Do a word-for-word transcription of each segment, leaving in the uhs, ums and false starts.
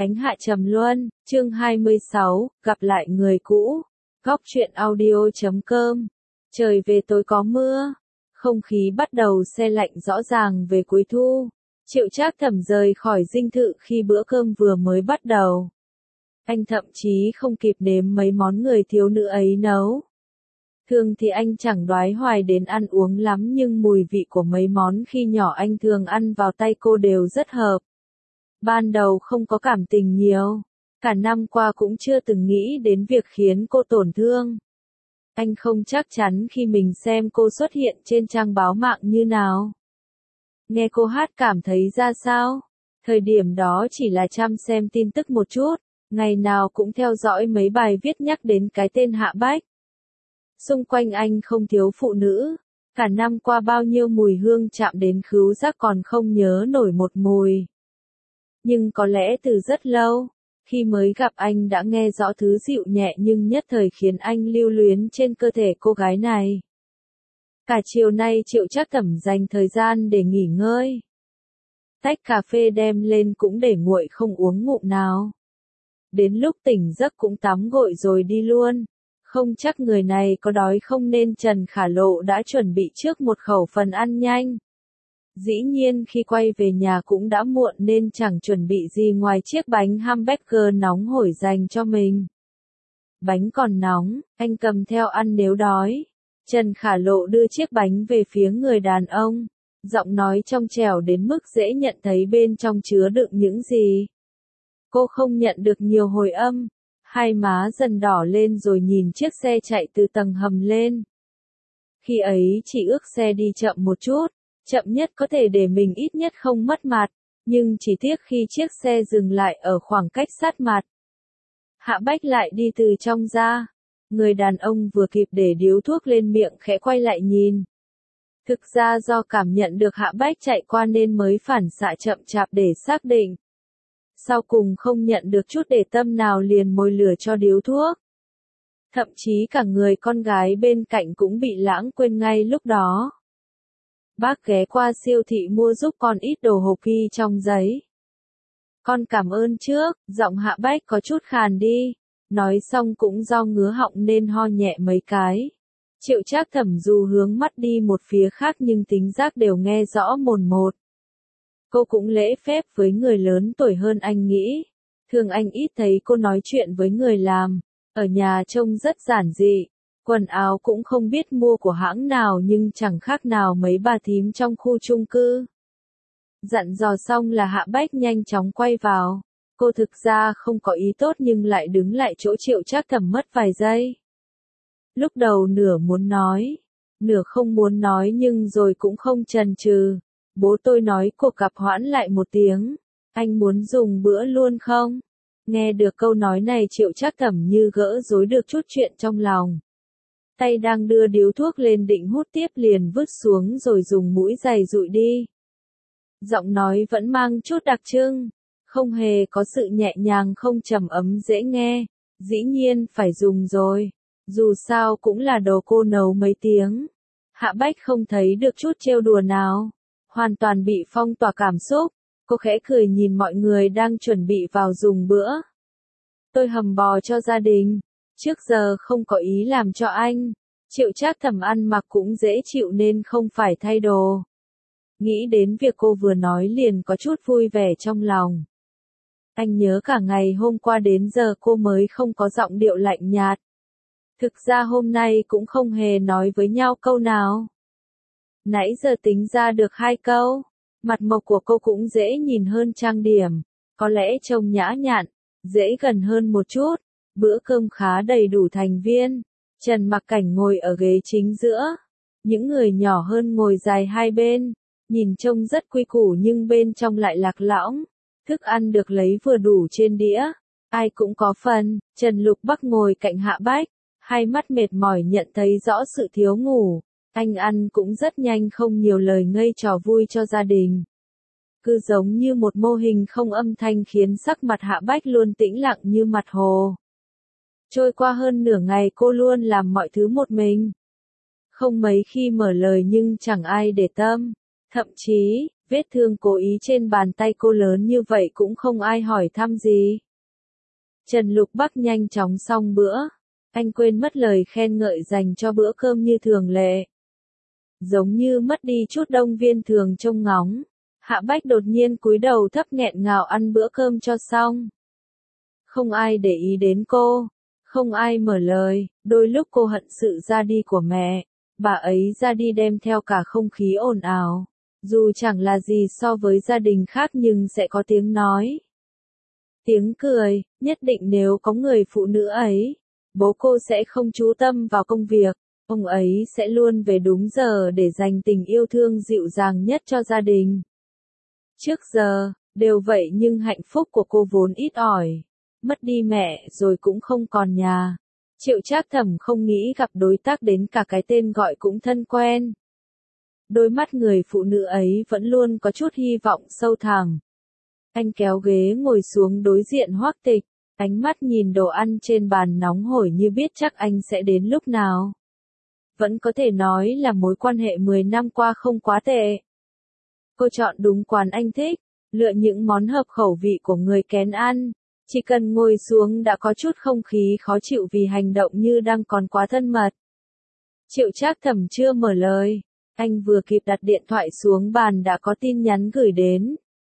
Ánh Hạ Trầm Luân, chương hai mươi sáu, gặp lại người cũ. Góc truyện audio chấm com. Trời về tối có mưa. Không khí bắt đầu se lạnh rõ ràng về cuối thu. Triệu Trác Thẩm rời khỏi dinh thự khi bữa cơm vừa mới bắt đầu. Anh thậm chí không kịp nếm mấy món người thiếu nữ ấy nấu. Thường thì anh chẳng đoái hoài đến ăn uống lắm, nhưng mùi vị của mấy món khi nhỏ anh thường ăn vào tay cô đều rất hợp. Ban đầu không có cảm tình nhiều, cả năm qua cũng chưa từng nghĩ đến việc khiến cô tổn thương. Anh không chắc chắn khi mình xem cô xuất hiện trên trang báo mạng như nào. Nghe cô hát cảm thấy ra sao? Thời điểm đó chỉ là chăm xem tin tức một chút, ngày nào cũng theo dõi mấy bài viết nhắc đến cái tên Hạ Bách. Xung quanh anh không thiếu phụ nữ, cả năm qua bao nhiêu mùi hương chạm đến khứu giác còn không nhớ nổi một mùi. Nhưng có lẽ từ rất lâu, khi mới gặp anh đã nghe rõ thứ dịu nhẹ nhưng nhất thời khiến anh lưu luyến trên cơ thể cô gái này. Cả chiều nay Triệu Trác Thẩm dành thời gian để nghỉ ngơi. Tách cà phê đem lên cũng để nguội không uống ngụm nào. Đến lúc tỉnh giấc cũng tắm gội rồi đi luôn. Không chắc người này có đói không nên Trần Khả Lộ đã chuẩn bị trước một khẩu phần ăn nhanh. Dĩ nhiên khi quay về nhà cũng đã muộn nên chẳng chuẩn bị gì ngoài chiếc bánh hamburger nóng hổi dành cho mình. Bánh còn nóng, anh cầm theo ăn nếu đói. Trần Khả Lộ đưa chiếc bánh về phía người đàn ông, giọng nói trong trẻo đến mức dễ nhận thấy bên trong chứa đựng những gì. Cô không nhận được nhiều hồi âm, hai má dần đỏ lên rồi nhìn chiếc xe chạy từ tầng hầm lên. Khi ấy chỉ ước xe đi chậm một chút, chậm nhất có thể để mình ít nhất không mất mặt, nhưng chỉ tiếc khi chiếc xe dừng lại ở khoảng cách sát mặt. Hạ Bách lại đi từ trong ra. Người đàn ông vừa kịp để điếu thuốc lên miệng khẽ quay lại nhìn. Thực ra do cảm nhận được Hạ Bách chạy qua nên mới phản xạ chậm chạp để xác định. Sau cùng không nhận được chút để tâm nào liền mồi lửa cho điếu thuốc. Thậm chí cả người con gái bên cạnh cũng bị lãng quên ngay lúc đó. Bác ghé qua siêu thị mua giúp con ít đồ hộp ghi trong giấy. Con cảm ơn trước, giọng Hạ Bách có chút khàn đi. Nói xong cũng do ngứa họng nên ho nhẹ mấy cái. Triệu Trác Thẩm dù hướng mắt đi một phía khác nhưng tính giác đều nghe rõ mồn một. Cô cũng lễ phép với người lớn tuổi hơn anh nghĩ. Thường anh ít thấy cô nói chuyện với người làm. Ở nhà trông rất giản dị. Quần áo cũng không biết mua của hãng nào nhưng chẳng khác nào mấy bà thím trong khu chung cư. Dặn dò xong là Hạ Bách nhanh chóng quay vào. Cô thực ra không có ý tốt nhưng lại đứng lại chỗ Triệu Trác Thẩm mất vài giây. Lúc đầu nửa muốn nói, nửa không muốn nói nhưng rồi cũng không chần chừ. Bố tôi nói cuộc gặp hoãn lại một tiếng. Anh muốn dùng bữa luôn không? Nghe được câu nói này Triệu Trác Thẩm như gỡ rối được chút chuyện trong lòng. Tay đang đưa điếu thuốc lên định hút tiếp liền vứt xuống rồi dùng mũi giày dụi đi. Giọng nói vẫn mang chút đặc trưng. Không hề có sự nhẹ nhàng không trầm ấm dễ nghe, dĩ nhiên phải dùng rồi, dù sao cũng là đồ cô nấu mấy tiếng. Hạ Bách không thấy được chút trêu đùa nào, hoàn toàn bị phong tỏa cảm xúc, cô khẽ cười nhìn mọi người đang chuẩn bị vào dùng bữa. Tôi hầm bò cho gia đình, trước giờ không có ý làm cho anh. Triệu Trác Thẩm ăn mặc cũng dễ chịu nên không phải thay đồ. Nghĩ đến việc cô vừa nói liền có chút vui vẻ trong lòng. Anh nhớ cả ngày hôm qua đến giờ cô mới không có giọng điệu lạnh nhạt. Thực ra hôm nay cũng không hề nói với nhau câu nào. Nãy giờ tính ra được hai câu. Mặt mộc của cô cũng dễ nhìn hơn trang điểm. Có lẽ trông nhã nhặn, dễ gần hơn một chút. Bữa cơm khá đầy đủ thành viên. Trần Mặc Cảnh ngồi ở ghế chính giữa. Những người nhỏ hơn ngồi dài hai bên. Nhìn trông rất quy củ nhưng bên trong lại lạc lõng. Thức ăn được lấy vừa đủ trên đĩa. Ai cũng có phần. Trần Lục Bắc ngồi cạnh Hạ Bách. Hai mắt mệt mỏi nhận thấy rõ sự thiếu ngủ. Anh ăn cũng rất nhanh không nhiều lời ngây trò vui cho gia đình. Cứ giống như một mô hình không âm thanh khiến sắc mặt Hạ Bách luôn tĩnh lặng như mặt hồ. Trôi qua hơn nửa ngày cô luôn làm mọi thứ một mình. Không mấy khi mở lời nhưng chẳng ai để tâm. Thậm chí, Vết thương cố ý trên bàn tay cô lớn như vậy cũng không ai hỏi thăm gì. Trần Lục Bắc nhanh chóng xong bữa. Anh quên mất lời khen ngợi dành cho bữa cơm như thường lệ. Giống như mất đi chút Đông Viên thường trông ngóng. Hạ Bách đột nhiên cúi đầu thấp nghẹn ngào ăn bữa cơm cho xong. Không ai để ý đến cô. Không ai mở lời. Đôi lúc cô hận sự ra đi của mẹ. Bà ấy ra đi đem theo cả không khí ồn ào. Dù chẳng là gì so với gia đình khác nhưng sẽ có tiếng nói. Tiếng cười, nhất định nếu có người phụ nữ ấy, bố cô sẽ không chú tâm vào công việc, ông ấy sẽ luôn về đúng giờ để dành tình yêu thương dịu dàng nhất cho gia đình. Trước giờ, đều vậy nhưng hạnh phúc của cô vốn ít ỏi, mất đi mẹ rồi cũng không còn nhà. Triệu Trác Thẩm không nghĩ gặp đối tác đến cả cái tên gọi cũng thân quen. Đôi mắt người phụ nữ ấy vẫn luôn có chút hy vọng sâu thẳm. Anh kéo ghế ngồi xuống đối diện Hoắc Tịch, ánh mắt nhìn đồ ăn trên bàn nóng hổi như biết chắc anh sẽ đến lúc nào. Vẫn có thể nói là mối quan hệ mười năm qua không quá tệ. Cô chọn đúng quán anh thích, lựa những món hợp khẩu vị của người kén ăn. Chỉ cần ngồi xuống đã có chút không khí khó chịu vì hành động như đang còn quá thân mật. Triệu Trác Thẩm chưa mở lời. Anh vừa kịp đặt điện thoại xuống bàn đã có tin nhắn gửi đến.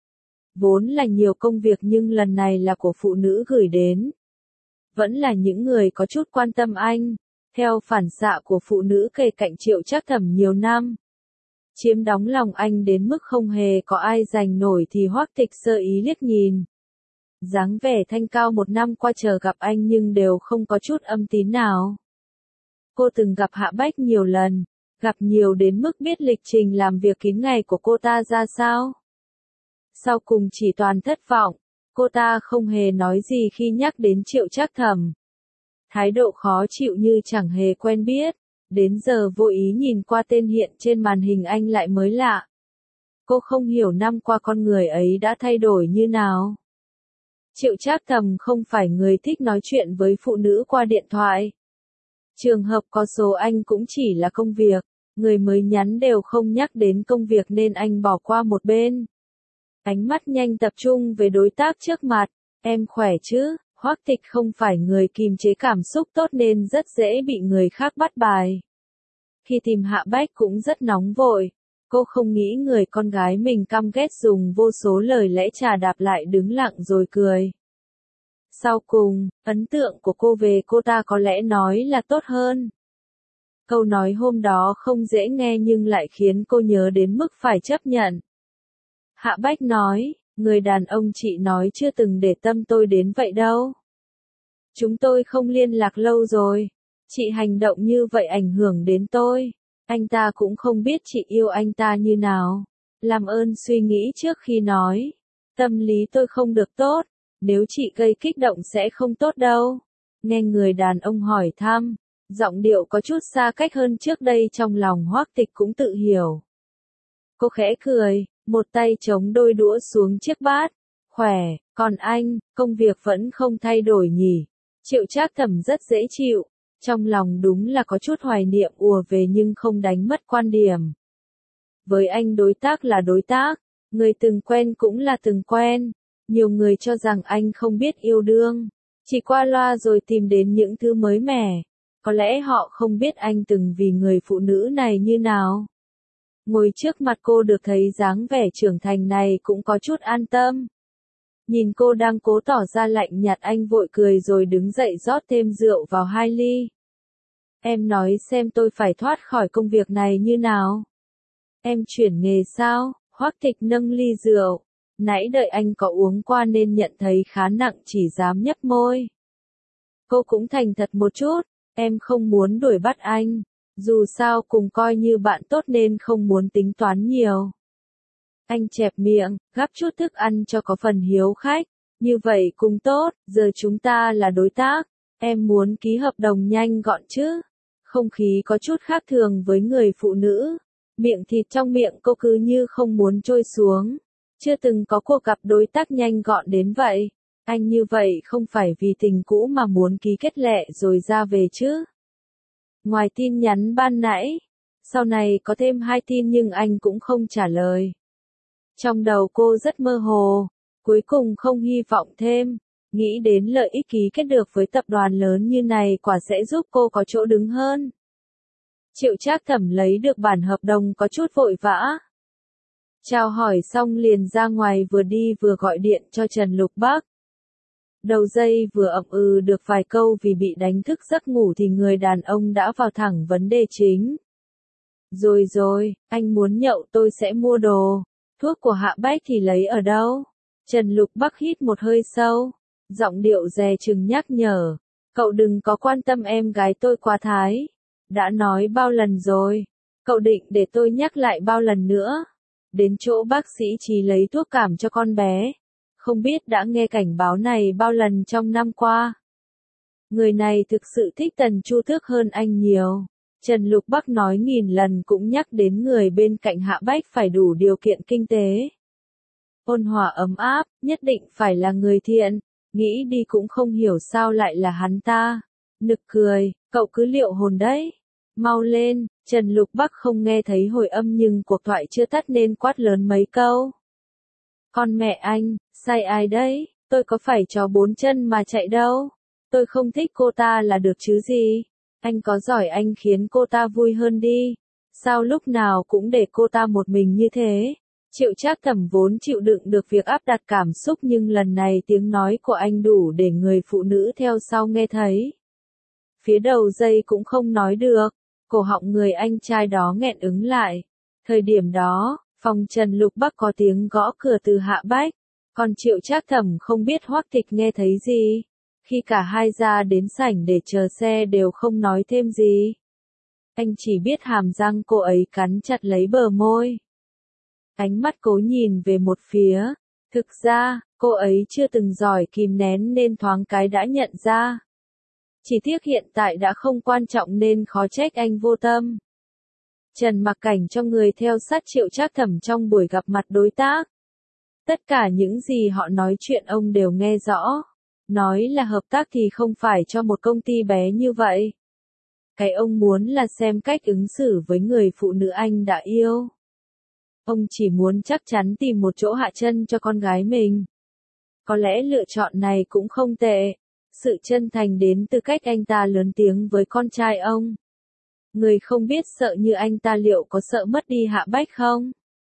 Vốn là nhiều công việc nhưng lần này là của phụ nữ gửi đến. Vẫn là những người có chút quan tâm anh. Theo phản xạ của phụ nữ kề cạnh Triệu Trác Thẩm nhiều năm. Chiếm đóng lòng anh đến mức không hề có ai giành nổi thì Hoắc Tịch sơ ý liếc nhìn. Dáng vẻ thanh cao một năm qua chờ gặp anh nhưng đều không có chút âm tín nào. Cô từng gặp Hạ Bách nhiều lần. Gặp nhiều đến mức biết lịch trình làm việc kín ngày của cô ta ra sao. Sau cùng chỉ toàn thất vọng, cô ta không hề nói gì khi nhắc đến Triệu Trác Thẩm. Thái độ khó chịu như chẳng hề quen biết, đến giờ vô ý nhìn qua tên hiện trên màn hình anh lại mới lạ. Cô không hiểu năm qua con người ấy đã thay đổi như nào. Triệu Trác Thẩm không phải người thích nói chuyện với phụ nữ qua điện thoại. Trường hợp có số anh cũng chỉ là công việc. Người mới nhắn đều không nhắc đến công việc nên anh bỏ qua một bên. Ánh mắt nhanh tập trung về đối tác trước mặt. Em khỏe chứ? Hoắc Tịch không phải người kiềm chế cảm xúc tốt nên rất dễ bị người khác bắt bài. Khi tìm Hạ Bách cũng rất nóng vội. Cô không nghĩ người con gái mình căm ghét dùng vô số lời lẽ chà đạp lại đứng lặng rồi cười. Sau cùng, ấn tượng của cô về cô ta có lẽ nói là tốt hơn. Câu nói hôm đó không dễ nghe nhưng lại khiến cô nhớ đến mức phải chấp nhận. Hạ Bách nói, người đàn ông chị nói chưa từng để tâm tôi đến vậy đâu. Chúng tôi không liên lạc lâu rồi. Chị hành động như vậy ảnh hưởng đến tôi. Anh ta cũng không biết chị yêu anh ta như nào. Làm ơn suy nghĩ trước khi nói. Tâm lý tôi không được tốt. Nếu chị gây kích động sẽ không tốt đâu. Nghe người đàn ông hỏi thăm. Giọng điệu có chút xa cách hơn trước đây trong lòng Hoắc Tịch cũng tự hiểu. Cô khẽ cười, một tay chống đôi đũa xuống chiếc bát. Khỏe, còn anh, công việc vẫn không thay đổi nhỉ. Triệu Trác Thẩm rất dễ chịu, trong lòng đúng là có chút hoài niệm ùa về nhưng không đánh mất quan điểm. Với anh đối tác là đối tác, người từng quen cũng là từng quen. Nhiều người cho rằng anh không biết yêu đương, chỉ qua loa rồi tìm đến những thứ mới mẻ. Có lẽ họ không biết anh từng vì người phụ nữ này như nào. Ngồi trước mặt cô được thấy dáng vẻ trưởng thành này cũng có chút an tâm. Nhìn cô đang cố tỏ ra lạnh nhạt anh vội cười rồi đứng dậy rót thêm rượu vào hai ly. Em nói xem tôi phải thoát khỏi công việc này như nào. Em chuyển nghề sao? Hoắc Tịch nâng ly rượu. Nãy đợi anh có uống qua nên nhận thấy khá nặng chỉ dám nhấp môi. Cô cũng thành thật một chút. Em không muốn đuổi bắt anh. Dù sao cùng coi như bạn tốt nên không muốn tính toán nhiều. Anh chẹp miệng, gắp chút thức ăn cho có phần hiếu khách. Như vậy cũng tốt, giờ chúng ta là đối tác. Em muốn ký hợp đồng nhanh gọn chứ. Không khí có chút khác thường với người phụ nữ. Miệng thịt trong miệng cô cứ như không muốn trôi xuống. Chưa từng có cuộc gặp đối tác nhanh gọn đến vậy. Anh như vậy không phải vì tình cũ mà muốn ký kết lệ rồi ra về chứ. Ngoài tin nhắn ban nãy, sau này có thêm hai tin nhưng anh cũng không trả lời. Trong đầu cô rất mơ hồ, cuối cùng không hy vọng thêm, nghĩ đến lợi ích ký kết được với tập đoàn lớn như này quả sẽ giúp cô có chỗ đứng hơn. Triệu Trác Thẩm lấy được bản hợp đồng có chút vội vã. Chào hỏi xong liền ra ngoài vừa đi vừa gọi điện cho Trần Lục Bắc. Đầu dây vừa ậm ừ được vài câu vì bị đánh thức giấc ngủ thì người đàn ông đã vào thẳng vấn đề chính. Rồi rồi, anh muốn nhậu tôi sẽ mua đồ. Thuốc của Hạ Bách thì lấy ở đâu? Trần Lục Bắc hít một hơi sâu, giọng điệu dè chừng nhắc nhở. Cậu đừng có quan tâm em gái tôi quá thái. Đã nói bao lần rồi. Cậu định để tôi nhắc lại bao lần nữa. Đến chỗ bác sĩ Trí lấy thuốc cảm cho con bé. Không biết đã nghe cảnh báo này bao lần trong năm qua. Người này thực sự thích Tần Chu Tước hơn anh nhiều. Trần Lục Bắc nói nghìn lần cũng nhắc đến người bên cạnh Hạ Bách phải đủ điều kiện kinh tế. Ôn hòa ấm áp, nhất định phải là người thiện, nghĩ đi cũng không hiểu sao lại là hắn ta. Nực cười, cậu cứ liệu hồn đấy. Mau lên, Trần Lục Bắc không nghe thấy hồi âm nhưng cuộc thoại chưa tắt nên quát lớn mấy câu. Con mẹ anh, sai ai đấy, tôi có phải chó bốn chân mà chạy đâu. Tôi không thích cô ta là được chứ gì. Anh có giỏi anh khiến cô ta vui hơn đi. Sao lúc nào cũng để cô ta một mình như thế? Triệu Trác Thẩm vốn chịu đựng được việc áp đặt cảm xúc nhưng lần này tiếng nói của anh đủ để người phụ nữ theo sau nghe thấy. Phía đầu dây cũng không nói được, cổ họng người anh trai đó nghẹn ứng lại. Thời điểm đó, phòng Trần Lục Bắc có tiếng gõ cửa từ Hạ Bách, còn Triệu Trác Thẩm không biết Hoắc Tịch nghe thấy gì. Khi cả hai ra đến sảnh để chờ xe đều không nói thêm gì. Anh chỉ biết hàm răng cô ấy cắn chặt lấy bờ môi. Ánh mắt cố nhìn về một phía. Thực ra, cô ấy chưa từng giỏi kìm nén nên thoáng cái đã nhận ra. Chỉ tiếc hiện tại đã không quan trọng nên khó trách anh vô tâm. Trần Mặc Cảnh cho người theo sát Triệu Trác Thẩm trong buổi gặp mặt đối tác. Tất cả những gì họ nói chuyện ông đều nghe rõ. Nói là hợp tác thì không phải cho một công ty bé như vậy. Cái ông muốn là xem cách ứng xử với người phụ nữ anh đã yêu. Ông chỉ muốn chắc chắn tìm một chỗ hạ chân cho con gái mình. Có lẽ lựa chọn này cũng không tệ. Sự chân thành đến từ cách anh ta lớn tiếng với con trai ông. Người không biết sợ như anh ta liệu có sợ mất đi Hạ Bách không?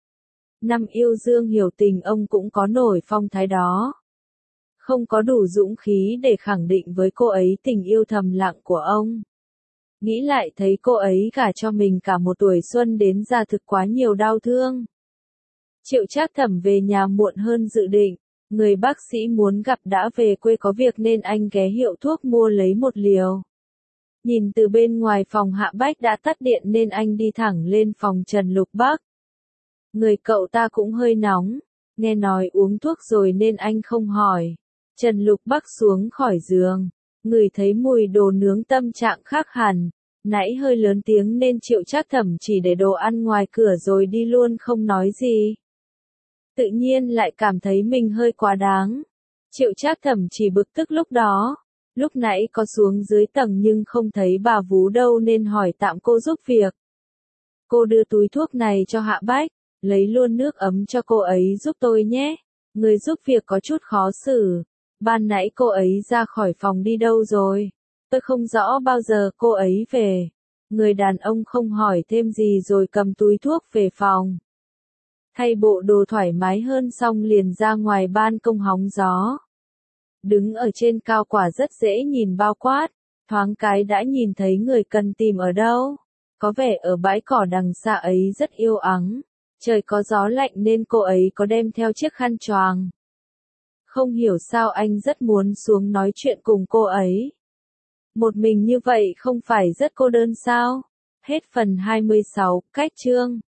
Năm yêu Dương hiểu tình ông cũng có nổi phong thái đó. Không có đủ dũng khí để khẳng định với cô ấy tình yêu thầm lặng của ông. Nghĩ lại thấy cô ấy gả cho mình cả một tuổi xuân đến già thực quá nhiều đau thương. Triệu Trác Thẩm về nhà muộn hơn dự định. Người bác sĩ muốn gặp đã về quê có việc nên anh ghé hiệu thuốc mua lấy một liều. Nhìn từ bên ngoài phòng Hạ Bách đã tắt điện nên anh đi thẳng lên phòng Trần Lục Bắc. Người cậu ta cũng hơi nóng, nghe nói uống thuốc rồi nên anh không hỏi. Trần Lục Bắc xuống khỏi giường, ngửi thấy mùi đồ nướng tâm trạng khác hẳn. Nãy hơi lớn tiếng nên Triệu Trác Thẩm chỉ để đồ ăn ngoài cửa rồi đi luôn không nói gì. Tự nhiên lại cảm thấy mình hơi quá đáng. Triệu Trác Thẩm chỉ bực tức lúc đó. Lúc nãy có xuống dưới tầng nhưng không thấy bà vú đâu nên hỏi tạm cô giúp việc. Cô đưa túi thuốc này cho Hạ Bách, lấy luôn nước ấm cho cô ấy giúp tôi nhé. Người giúp việc có chút khó xử. Ban nãy cô ấy ra khỏi phòng đi đâu rồi? Tôi không rõ bao giờ cô ấy về. Người đàn ông không hỏi thêm gì rồi cầm túi thuốc về phòng. Thay bộ đồ thoải mái hơn xong liền ra ngoài ban công hóng gió. Đứng ở trên cao quả rất dễ nhìn bao quát, thoáng cái đã nhìn thấy người cần tìm ở đâu. Có vẻ ở bãi cỏ đằng xa ấy rất yêu ắng. Trời có gió lạnh nên cô ấy có đem theo chiếc khăn choàng. Không hiểu sao anh rất muốn xuống nói chuyện cùng cô ấy. Một mình như vậy không phải rất cô đơn sao? Hết phần hai mươi sáu, cách chương.